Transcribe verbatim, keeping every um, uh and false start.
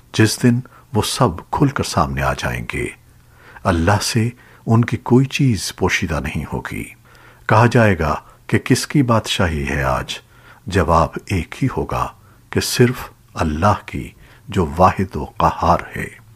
जिस दिन वो सब खुलकर सामने आ जाएंगे। अल्लाह से उनकी कोई चीज पोशीदा नहीं होगी। कहा जाएगा कि किसकी बादशाही है आज? जवाब एक ही होगा कि सिर्फ अल्लाह की, जो वाहिद व कहार है।